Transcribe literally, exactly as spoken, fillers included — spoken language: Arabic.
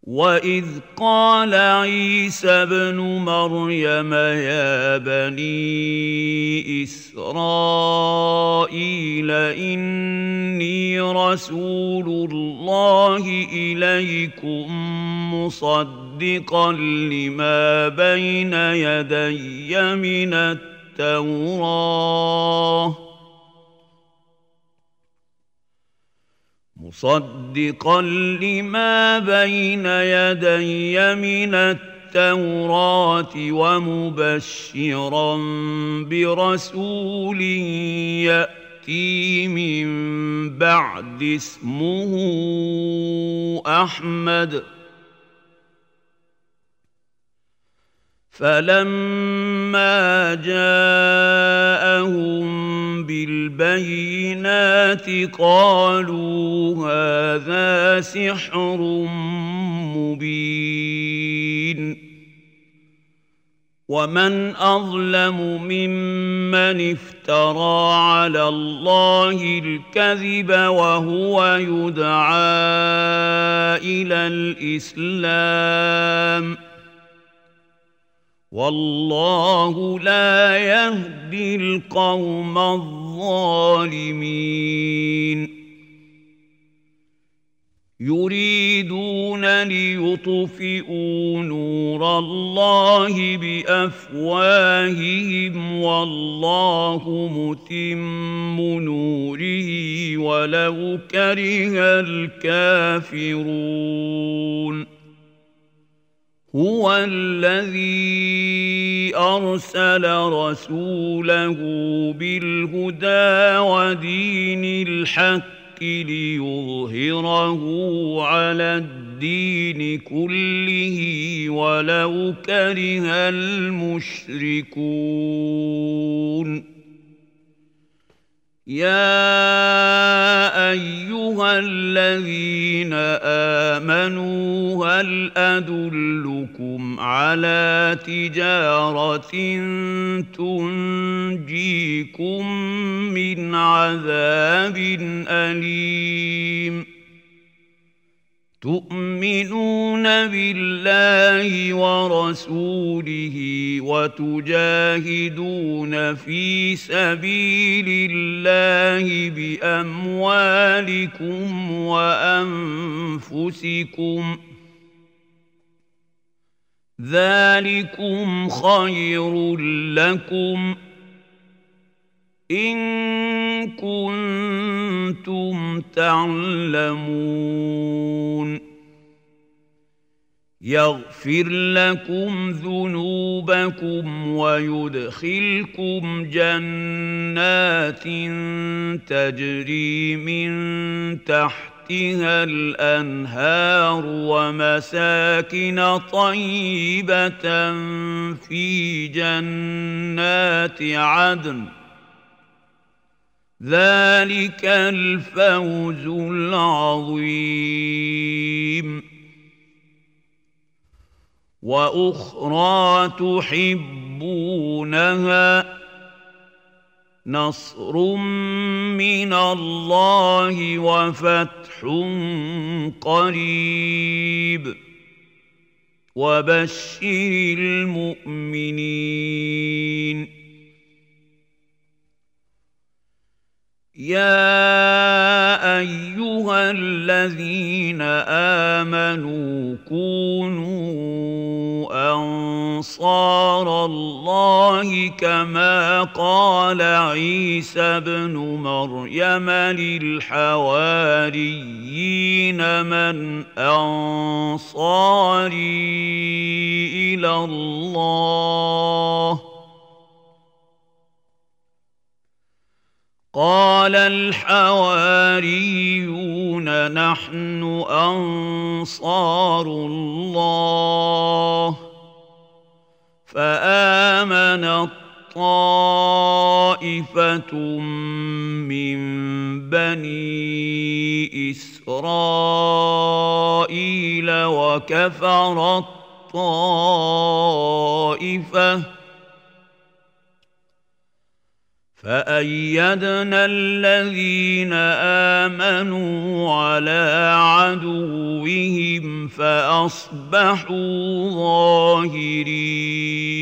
وإذ قال عيسى ابن مريم يا بني إسرائيل إني رسول الله إليكم مصدقا لما بين يدي من التوراة مصدقا لما بين يدي من التوراة ومبشرا برسول يأتي من بعد اسمه أحمد فلما جاءهم بالبينات قالوا هذا سحر مبين ومن أظلم ممن افترى على الله الكذب وهو يدعى إلى الإسلام والله لا يهدي القوم الظالمين يريدون ليطفئوا نور الله بأفواههم والله متم نوره ولو كره الكافرون هو الذي أرسل رسوله بالهدى ودين الحق ليظهره على الدين كله ولو كره المشركون يا أيها الذين آمنوا هل أدلكم على تجارة تنجيكم من عذاب أليم تؤمنون بالله ورسوله وتجاهدون في سبيل الله بأموالكم وأنفسكم ذلكم خير لكم إن كنتم تعلمون يغفر لكم ذنوبكم ويدخلكم جنات تجري من تحتها الأنهار ومساكن طيبة في جنات عدن ذلك الفوز العظيم وأخرى تحبونها نصر من الله وفتح قريب وبشر المؤمنين يا أيها الذين آمنوا كونوا أنصار الله كما قال عيسى ابن مريم للحواريين من أنصاري إلى الله قال الحواريون نحن أنصار الله فآمنت طائفة من بني إسرائيل وكفرت طائفة فأيدنا الذين آمنوا على عدوهم فأصبحوا ظاهرين.